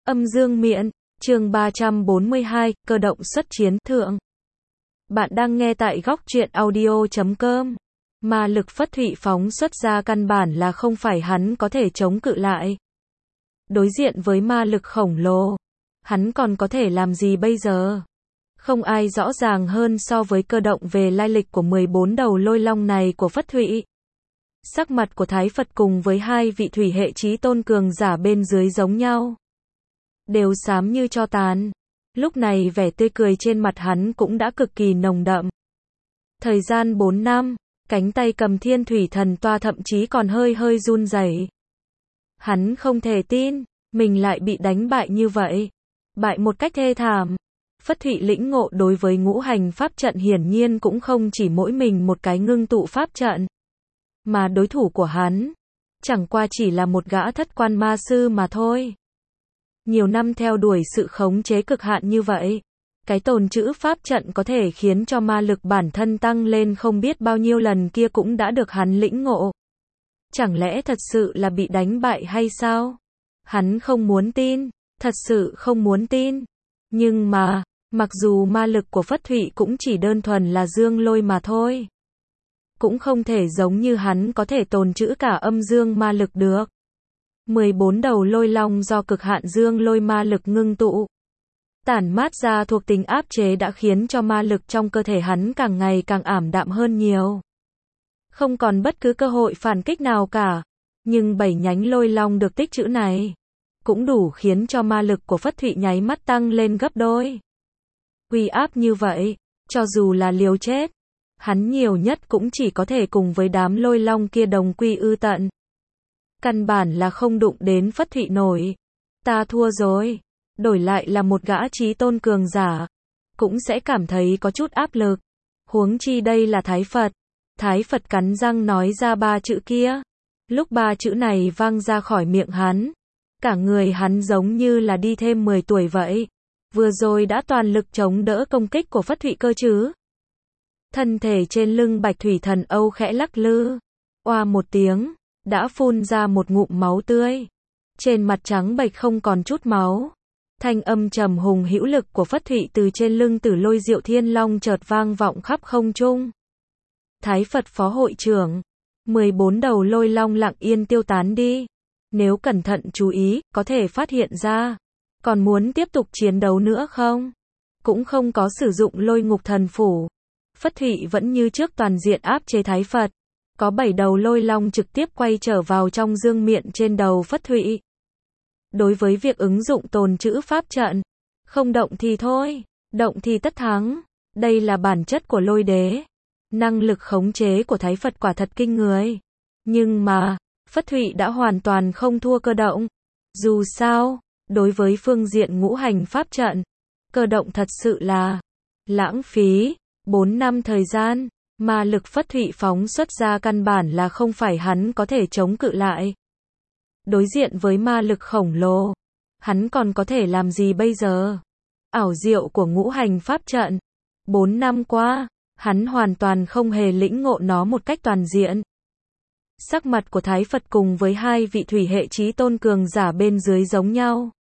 Âm dương miện, chương 342, cơ động xuất chiến thượng. Bạn đang nghe tại góc truyện audio.com. Ma lực Phất Thụy phóng xuất ra căn bản là không phải hắn có thể chống cự lại. Đối diện với ma lực khổng lồ, hắn còn có thể làm gì bây giờ? Không ai rõ ràng hơn so với cơ động về lai lịch của 14 đầu lôi long này của Phất Thụy. Sắc mặt của Thái Phật cùng với hai vị thủy hệ chí tôn cường giả bên dưới giống nhau, đều xám như tro tàn. Lúc này vẻ tươi cười trên mặt hắn cũng đã cực kỳ nồng đậm. Thời gian 4 năm, cánh tay cầm thiên thủy thần toa thậm chí còn hơi hơi run rẩy. Hắn không thể tin, mình lại bị đánh bại như vậy. Bại một cách thê thảm. Phất Thụy lĩnh ngộ đối với ngũ hành pháp trận hiển nhiên cũng không chỉ mỗi mình một cái ngưng tụ pháp trận. Mà đối thủ của hắn, chẳng qua chỉ là một gã thất quan ma sư mà thôi. Nhiều năm theo đuổi sự khống chế cực hạn như vậy, cái tồn trữ pháp trận có thể khiến cho ma lực bản thân tăng lên không biết bao nhiêu lần kia cũng đã được hắn lĩnh ngộ. Chẳng lẽ thật sự là bị đánh bại hay sao? Hắn không muốn tin, thật sự không muốn tin. Nhưng mà, mặc dù ma lực của Phất Thụy cũng chỉ đơn thuần là dương lôi mà thôi, cũng không thể giống như hắn có thể tồn trữ cả âm dương ma lực được. 14 đầu lôi long do cực hạn dương lôi ma lực ngưng tụ, tản mát ra thuộc tính áp chế đã khiến cho ma lực trong cơ thể hắn càng ngày càng ảm đạm hơn nhiều. Không còn bất cứ cơ hội phản kích nào cả. Nhưng 7 nhánh lôi long được tích trữ này, cũng đủ khiến cho ma lực của Phất Thụy nháy mắt tăng lên gấp đôi. Uy áp như vậy, cho dù là liều chết, hắn nhiều nhất cũng chỉ có thể cùng với đám lôi long kia đồng quy ư tận. Căn bản là không đụng đến Phất Thụy nổi. Ta thua rồi. Đổi lại là một gã chí tôn cường giả, cũng sẽ cảm thấy có chút áp lực. Huống chi đây là Thái Phật. Thái Phật cắn răng nói ra 3 chữ kia. Lúc 3 chữ này vang ra khỏi miệng hắn, cả người hắn giống như là đi thêm 10 tuổi vậy. Vừa rồi đã toàn lực chống đỡ công kích của Phất Thụy cơ chứ. Thân thể trên lưng Bạch Thủy Thần Âu khẽ lắc lư. Oa một tiếng, đã phun ra một ngụm máu tươi. Trên mặt trắng bệch không còn chút máu. Thanh âm trầm hùng hữu lực của Phất Thụy từ trên lưng Tử Lôi Diệu Thiên Long chợt vang vọng khắp không trung. Thái Phật Phó Hội trưởng, 14 đầu lôi long lặng yên tiêu tán đi. Nếu cẩn thận chú ý, có thể phát hiện ra. Còn muốn tiếp tục chiến đấu nữa không? Cũng không có sử dụng lôi ngục thần phủ. Phất Thụy vẫn như trước toàn diện áp chế Thái Phật. Có 7 đầu lôi long trực tiếp quay trở vào trong dương miện trên đầu Phất Thụy. Đối với việc ứng dụng tồn trữ pháp trận, không động thì thôi, động thì tất thắng. Đây là bản chất của lôi đế. Năng lực khống chế của Thái Phật quả thật kinh người. Nhưng mà, Phất Thụy đã hoàn toàn không thua cơ động. Dù sao, đối với phương diện ngũ hành pháp trận, cơ động thật sự là lãng phí. 4 năm thời gian, ma lực Phất Thụy phóng xuất ra căn bản là không phải hắn có thể chống cự lại. Đối diện với ma lực khổng lồ, hắn còn có thể làm gì bây giờ? Ảo diệu của ngũ hành pháp trận. 4 năm qua, hắn hoàn toàn không hề lĩnh ngộ nó một cách toàn diện. Sắc mặt của Thái Phật cùng với hai vị thủy hệ chí tôn cường giả bên dưới giống nhau,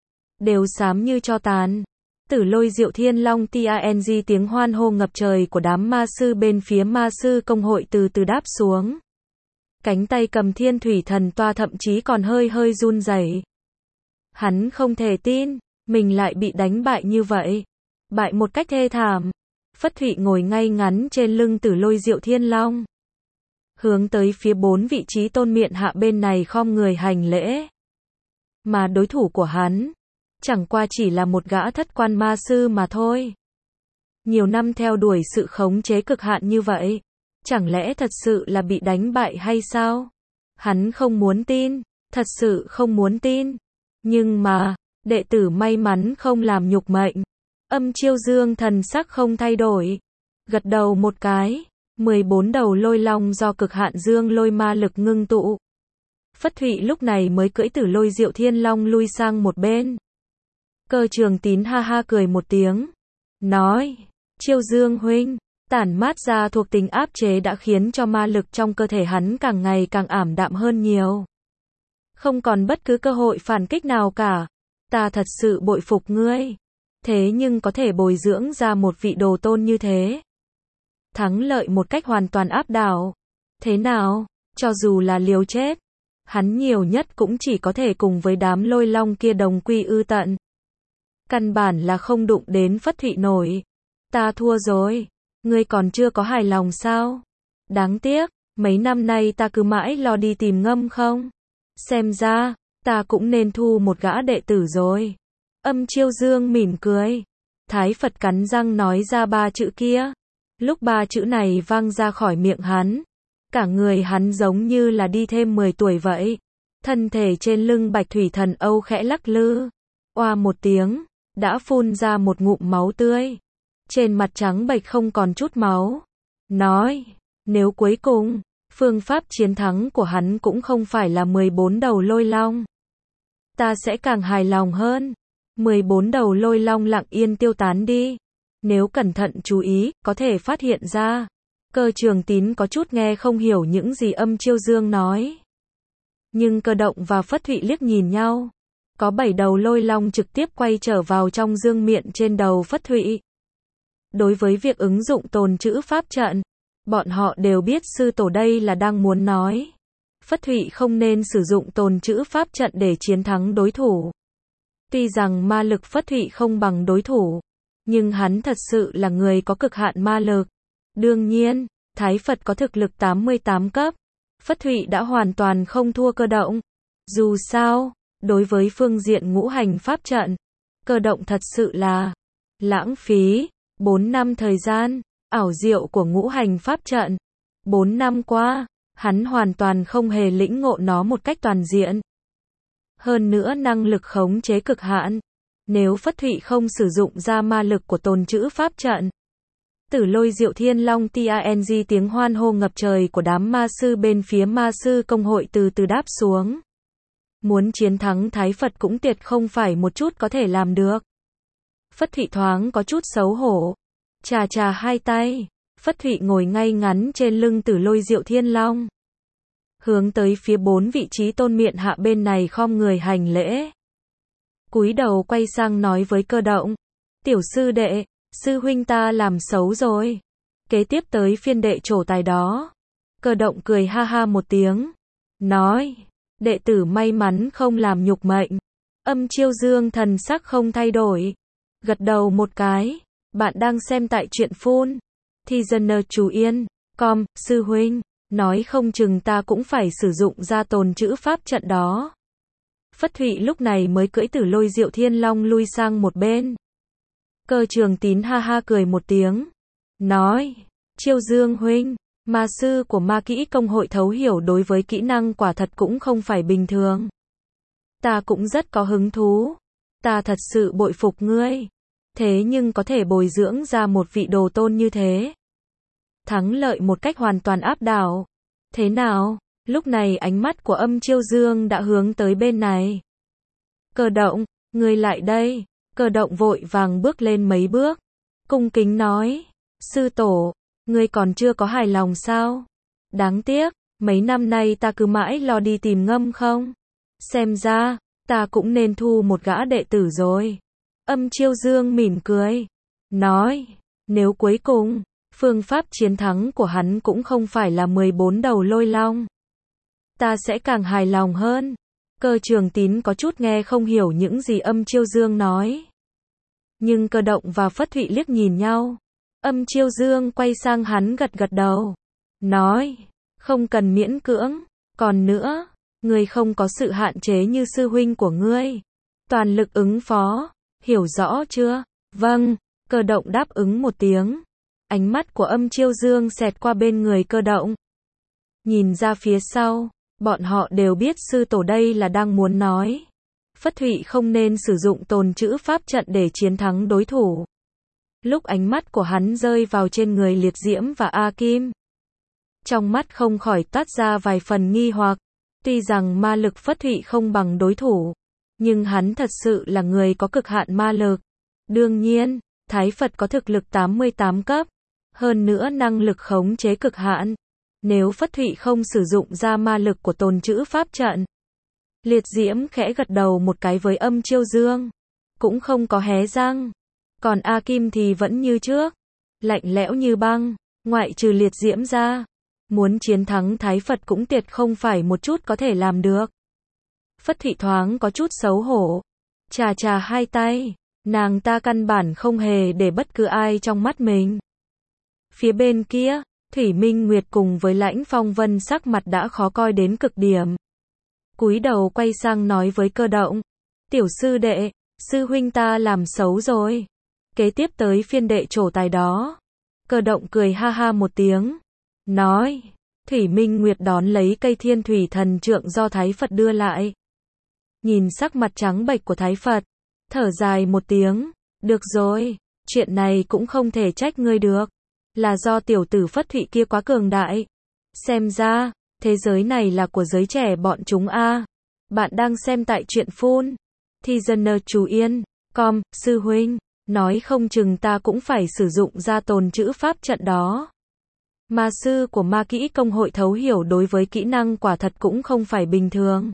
đều xám như tro tàn. Tử Lôi Diệu Thiên Long TANG, tiếng hoan hô ngập trời của đám ma sư bên phía ma sư công hội từ từ đáp xuống. Cánh tay cầm thiên thủy thần toa thậm chí còn hơi hơi run rẩy. Hắn không thể tin, mình lại bị đánh bại như vậy. Bại một cách thê thảm. Phất Thụy ngồi ngay ngắn trên lưng Tử Lôi Diệu Thiên Long, hướng tới phía 4 vị trí tôn miện hạ bên này khom người hành lễ. Mà đối thủ của hắn, chẳng qua chỉ là một gã thất quan ma sư mà thôi. Nhiều năm theo đuổi sự khống chế cực hạn như vậy, chẳng lẽ thật sự là bị đánh bại hay sao? Hắn không muốn tin, thật sự không muốn tin. Nhưng mà, đệ tử may mắn không làm nhục mệnh. Âm Chiêu Dương thần sắc không thay đổi, gật đầu một cái. 14 đầu lôi long do cực hạn dương lôi ma lực ngưng tụ. Phất Thụy lúc này mới cưỡi Tử Lôi Diệu Thiên Long lui sang một bên. Cơ Trường Tín ha ha cười một tiếng, nói, Chiêu Dương huynh, tản mát ra thuộc tính áp chế đã khiến cho ma lực trong cơ thể hắn càng ngày càng ảm đạm hơn nhiều. Không còn bất cứ cơ hội phản kích nào cả. Ta thật sự bội phục ngươi. Thế nhưng có thể bồi dưỡng ra một vị đồ tôn như thế. Thắng lợi một cách hoàn toàn áp đảo. Thế nào, cho dù là liều chết, hắn nhiều nhất cũng chỉ có thể cùng với đám lôi long kia đồng quy ư tận. Căn bản là không đụng đến Phất Thụy nổi. Ta thua rồi. Ngươi còn chưa có hài lòng sao? Đáng tiếc, mấy năm nay ta cứ mãi lo đi tìm ngâm không? Xem ra, ta cũng nên thu một gã đệ tử rồi. Âm Chiêu Dương mỉm cười. Thái Phật cắn răng nói ra ba chữ kia. Lúc ba chữ này vang ra khỏi miệng hắn, cả người hắn giống như là đi thêm 10 tuổi vậy. Thân thể trên lưng Bạch Thủy Thần Âu khẽ lắc lư. Oa một tiếng, đã phun ra một ngụm máu tươi. Trên mặt trắng bệch không còn chút máu. Nói, nếu cuối cùng, phương pháp chiến thắng của hắn cũng không phải là 14 đầu lôi long, ta sẽ càng hài lòng hơn. 14 đầu lôi long lặng yên tiêu tán đi. Nếu cẩn thận chú ý, có thể phát hiện ra, Cơ Trường Tín có chút nghe không hiểu những gì Âm Chiêu Dương nói. Nhưng Cơ Động và Phất Thụy liếc nhìn nhau. Có 7 đầu lôi long trực tiếp quay trở vào trong dương miện trên đầu Phất Thụy. Đối với việc ứng dụng tồn trữ pháp trận, bọn họ đều biết sư tổ đây là đang muốn nói Phất Thụy không nên sử dụng tồn trữ pháp trận để chiến thắng đối thủ. Tuy rằng ma lực Phất Thụy không bằng đối thủ, nhưng hắn thật sự là người có cực hạn ma lực. Đương nhiên, Thái Phật có thực lực 88 cấp. Phất Thụy đã hoàn toàn không thua Cơ Động. Dù sao, đối với phương diện ngũ hành pháp trận, Cơ Động thật sự là lãng phí 4 năm thời gian. Ảo diệu của ngũ hành pháp trận. 4 năm qua, hắn hoàn toàn không hề lĩnh ngộ nó một cách toàn diện. Hơn nữa năng lực khống chế cực hạn. Nếu Phất Thụy không sử dụng ra ma lực của tồn trữ pháp trận, Tử Lôi Diệu Thiên Long TANG, tiếng hoan hô ngập trời của đám ma sư bên phía ma sư công hội từ từ đáp xuống. Muốn chiến thắng Thái Phật cũng tuyệt không phải một chút có thể làm được. Phất Thụy thoáng có chút xấu hổ. Chà chà hai tay, Phất Thụy ngồi ngay ngắn trên lưng Tử Lôi Diệu Thiên Long. Hướng tới phía 4 vị trí tôn miện hạ bên này khom người hành lễ. Cúi đầu quay sang nói với Cơ Động. Tiểu sư đệ, sư huynh ta làm xấu rồi. Kế tiếp tới phiên đệ trổ tài đó. Cơ Động cười ha ha một tiếng. Nói, đệ tử may mắn không làm nhục mệnh. Âm Chiêu Dương thần sắc không thay đổi. Gật đầu một cái. Bạn đang xem tại truyện phun thì dân chú yên, sư huynh, nói không chừng ta cũng phải sử dụng ra tồn trữ pháp trận đó. Phất Thụy lúc này mới cưỡi Tử Lôi Diệu Thiên Long lui sang một bên. Cơ Trường Tín ha ha cười một tiếng. Nói, Chiêu Dương huynh, ma sư của ma kỹ công hội thấu hiểu đối với kỹ năng quả thật cũng không phải bình thường. Ta cũng rất có hứng thú. Ta thật sự bội phục ngươi. Thế nhưng có thể bồi dưỡng ra một vị đồ tôn như thế. Thắng lợi một cách hoàn toàn áp đảo. Thế nào, lúc này ánh mắt của Âm Chiêu Dương đã hướng tới bên này. Cơ Động, ngươi lại đây. Cơ Động vội vàng bước lên mấy bước. Cung kính nói, sư tổ, ngươi còn chưa có hài lòng sao? Đáng tiếc, mấy năm nay ta cứ mãi lo đi tìm ngâm không? Xem ra, ta cũng nên thu một gã đệ tử rồi. Âm Chiêu Dương mỉm cười. Nói, nếu cuối cùng, phương pháp chiến thắng của hắn cũng không phải là 14 đầu lôi long, ta sẽ càng hài lòng hơn. Cơ Trường Tín có chút nghe không hiểu những gì Âm Chiêu Dương nói. Nhưng Cơ Động và Phất Thụy liếc nhìn nhau. Âm Chiêu Dương quay sang hắn gật gật đầu. Nói, không cần miễn cưỡng. Còn nữa, ngươi không có sự hạn chế như sư huynh của ngươi. Toàn lực ứng phó. Hiểu rõ chưa? Vâng, Cơ Động đáp ứng một tiếng. Ánh mắt của Âm Chiêu Dương xẹt qua bên người Cơ Động. Nhìn ra phía sau, bọn họ đều biết sư tổ đây là đang muốn nói Phất Thụy không nên sử dụng tồn trữ pháp trận để chiến thắng đối thủ. Lúc ánh mắt của hắn rơi vào trên người Liệt Diễm và A Kim, trong mắt không khỏi toát ra vài phần nghi hoặc. Tuy rằng ma lực Phất Thụy không bằng đối thủ, nhưng hắn thật sự là người có cực hạn ma lực. Đương nhiên, Thái Phật có thực lực 88 cấp, hơn nữa năng lực khống chế cực hạn. Nếu Phất Thụy không sử dụng ra ma lực của tồn trữ pháp trận, Liệt diễm khẽ gật đầu một cái với Âm Chiêu Dương. Cũng không có hé răng. Còn A Kim thì vẫn như trước. Lạnh lẽo như băng. Ngoại trừ liệt diễm ra. Muốn chiến thắng Thái Phật cũng tuyệt không phải một chút có thể làm được. Phất Thụy thoáng có chút xấu hổ. Chà chà hai tay. Nàng ta căn bản không hề để bất cứ ai trong mắt mình. Phía bên kia, Thủy Minh Nguyệt cùng với Lãnh Phong Vân sắc mặt đã khó coi đến cực điểm. Cúi đầu quay sang nói với Cơ Động. Tiểu sư đệ, sư huynh ta làm xấu rồi. Kế tiếp tới phiên đệ trổ tài đó. Cơ Động cười ha ha một tiếng. Nói, Thủy Minh Nguyệt đón lấy cây Thiên Thủy Thần Trượng do Thái Phật đưa lại. Nhìn sắc mặt trắng bệch của Thái Phật, thở dài một tiếng. Được rồi, chuyện này cũng không thể trách ngươi được. Là do tiểu tử Phất Thụy kia quá cường đại. Xem ra, thế giới này là của giới trẻ bọn chúng a. Bạn đang xem tại truyện phun. Thì dân chú yên, com, sư huynh. Nói không chừng ta cũng phải sử dụng ra tồn chữ pháp trận đó. Ma sư của ma kỹ công hội thấu hiểu đối với kỹ năng quả thật cũng không phải bình thường.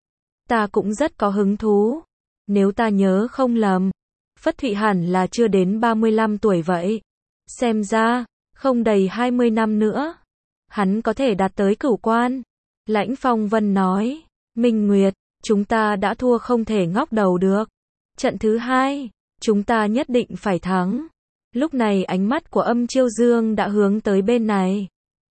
Ta cũng rất có hứng thú. Nếu ta nhớ không lầm, Phất Thụy hẳn là chưa đến 35 tuổi vậy. Xem ra, không đầy 20 năm nữa, hắn có thể đạt tới cửu quan. Lãnh Phong Vân nói, Minh Nguyệt, chúng ta đã thua không thể ngóc đầu được. Trận thứ 2, chúng ta nhất định phải thắng. Lúc này ánh mắt của Âm Chiêu Dương đã hướng tới bên này.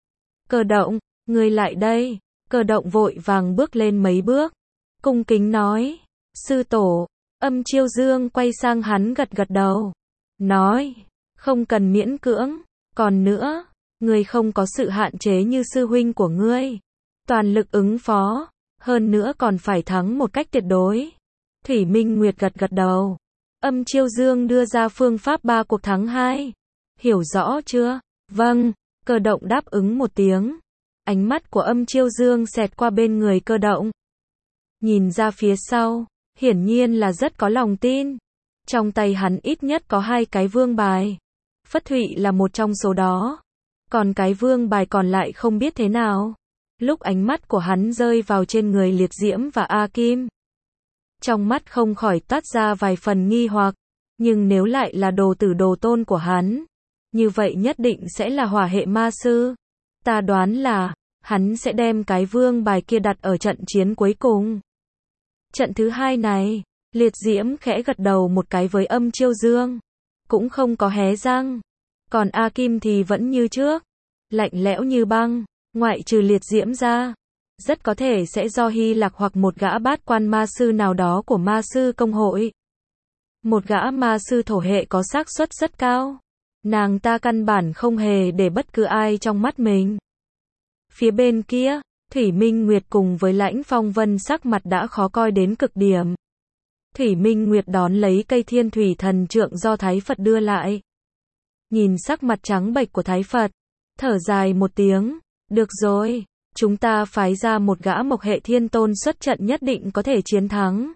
Cơ Động, ngươi lại đây. Cơ Động vội vàng bước lên mấy bước. Cung kính nói, sư tổ. Âm Chiêu Dương quay sang hắn gật gật đầu. Nói, không cần miễn cưỡng. Còn nữa, ngươi không có sự hạn chế như sư huynh của ngươi. Toàn lực ứng phó. Hơn nữa còn phải thắng một cách tuyệt đối. Thủy Minh Nguyệt gật gật đầu. Âm Chiêu Dương đưa ra phương pháp 3 cuộc thắng 2. Hiểu rõ chưa? Vâng. Cơ Động đáp ứng một tiếng. Ánh mắt của Âm Chiêu Dương xẹt qua bên người Cơ Động. Nhìn ra phía sau, hiển nhiên là rất có lòng tin. Trong tay hắn ít nhất có 2 cái vương bài. Phất Thụy là một trong số đó. Còn cái vương bài còn lại không biết thế nào. Lúc ánh mắt của hắn rơi vào trên người Liệt Diễm và A Kim, trong mắt không khỏi toát ra vài phần nghi hoặc. Nhưng nếu lại là đồ tử đồ tôn của hắn, như vậy nhất định sẽ là hỏa hệ ma sư. Ta đoán là, hắn sẽ đem cái vương bài kia đặt ở trận chiến cuối cùng. Trận thứ 2 này, Liệt Diễm khẽ gật đầu một cái với Âm Chiêu Dương. Cũng không có hé răng. Còn A Kim thì vẫn như trước. Lạnh lẽo như băng. Ngoại trừ Liệt Diễm ra. Rất có thể sẽ do Hy Lạc hoặc một gã bát quan ma sư nào đó của ma sư công hội. Một gã ma sư thổ hệ có xác suất rất cao. Nàng ta căn bản không hề để bất cứ ai trong mắt mình. Phía bên kia, Thủy Minh Nguyệt cùng với Lãnh Phong Vân sắc mặt đã khó coi đến cực điểm. Thủy Minh Nguyệt đón lấy cây Thiên Thủy Thần Trượng do Thái Phật đưa lại. Nhìn sắc mặt trắng bệch của Thái Phật, thở dài một tiếng. Được rồi, chúng ta phái ra một gã mộc hệ thiên tôn xuất trận nhất định có thể chiến thắng.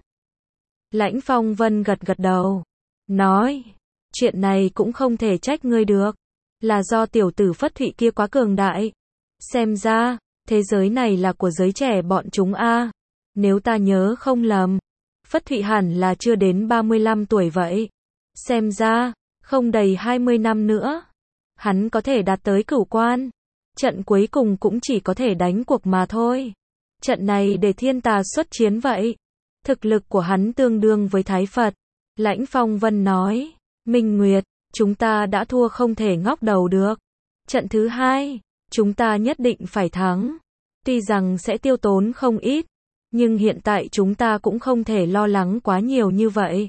Lãnh Phong Vân gật gật đầu. Nói, chuyện này cũng không thể trách ngươi được. Là do tiểu tử Phất Thụy kia quá cường đại. Xem ra, thế giới này là của giới trẻ bọn chúng a. Nếu ta nhớ không lầm, Phất Thụy hẳn là chưa đến 35 tuổi vậy. Xem ra, không đầy 20 năm nữa, hắn có thể đạt tới cửu quan. Trận cuối cùng cũng chỉ có thể đánh cuộc mà thôi. Trận này để thiên tà xuất chiến vậy. Thực lực của hắn tương đương với Thái Phật. Lãnh Phong Vân nói, Minh Nguyệt, chúng ta đã thua không thể ngóc đầu được. Trận thứ 2, chúng ta nhất định phải thắng. Tuy rằng sẽ tiêu tốn không ít, nhưng hiện tại chúng ta cũng không thể lo lắng quá nhiều như vậy.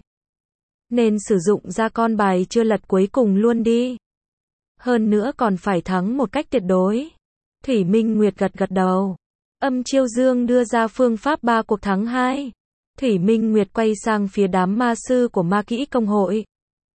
Nên sử dụng ra con bài chưa lật cuối cùng luôn đi. Hơn nữa còn phải thắng một cách tuyệt đối. Thủy Minh Nguyệt gật gật đầu. Âm Chiêu Dương đưa ra phương pháp 3 cuộc thắng 2. Thủy Minh Nguyệt quay sang phía đám ma sư của ma kỹ công hội.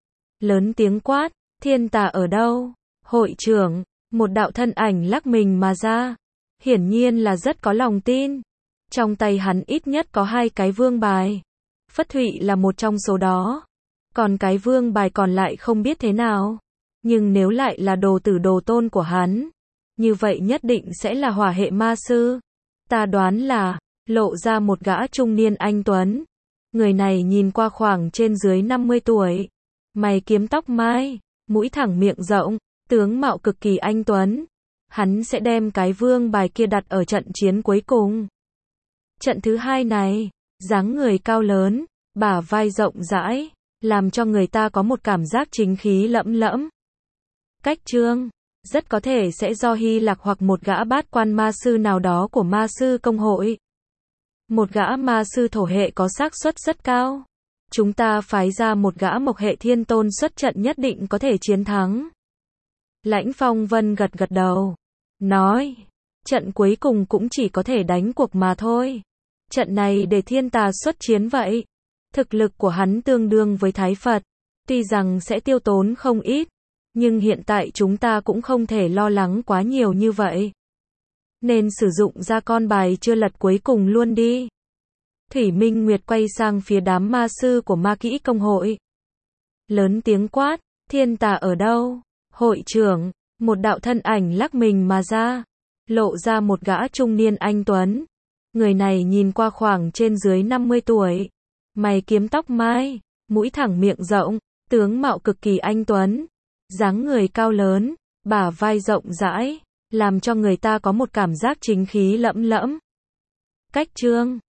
Lớn tiếng quát, thiên tà ở đâu? Hội trưởng, một đạo thân ảnh lắc mình mà ra. Hiển nhiên là rất có lòng tin. Trong tay hắn ít nhất có 2 cái vương bài. Phất Thụy là một trong số đó. Còn cái vương bài còn lại không biết thế nào. Nhưng nếu lại là đồ tử đồ tôn của hắn, như vậy nhất định sẽ là hỏa hệ ma sư. Ta đoán là, lộ ra một gã trung niên anh tuấn. Người này nhìn qua khoảng trên dưới 50 tuổi. Mày kiếm tóc mai, mũi thẳng miệng rộng, tướng mạo cực kỳ anh tuấn. Hắn sẽ đem cái vương bài kia đặt ở trận chiến cuối cùng. Trận thứ hai này, dáng người cao lớn, bả vai rộng rãi, làm cho người ta có một cảm giác chính khí lẫm lẫm. Cách chương, rất có thể sẽ do Hy Lạc hoặc một gã bát quan ma sư nào đó của ma sư công hội. Một gã ma sư thổ hệ có xác suất rất cao. Chúng ta phái ra một gã mộc hệ thiên tôn xuất trận nhất định có thể chiến thắng. Lãnh Phong Vân gật gật đầu. Nói, trận cuối cùng cũng chỉ có thể đánh cuộc mà thôi. Trận này để thiên tà xuất chiến vậy. Thực lực của hắn tương đương với Thái Phật. Tuy rằng sẽ tiêu tốn không ít. Nhưng hiện tại chúng ta cũng không thể lo lắng quá nhiều như vậy. Nên sử dụng ra con bài chưa lật cuối cùng luôn đi. Thủy Minh Nguyệt quay sang phía đám ma sư của ma kỹ công hội. Lớn tiếng quát, thiên tà ở đâu? Hội trưởng, một đạo thân ảnh lắc mình mà ra. Lộ ra một gã trung niên anh tuấn. Người này nhìn qua khoảng trên dưới 50 tuổi. Mày kiếm tóc mai, mũi thẳng miệng rộng, tướng mạo cực kỳ anh tuấn. Dáng người cao lớn, bả vai rộng rãi, làm cho người ta có một cảm giác chính khí lẫm lẫm. Cách chương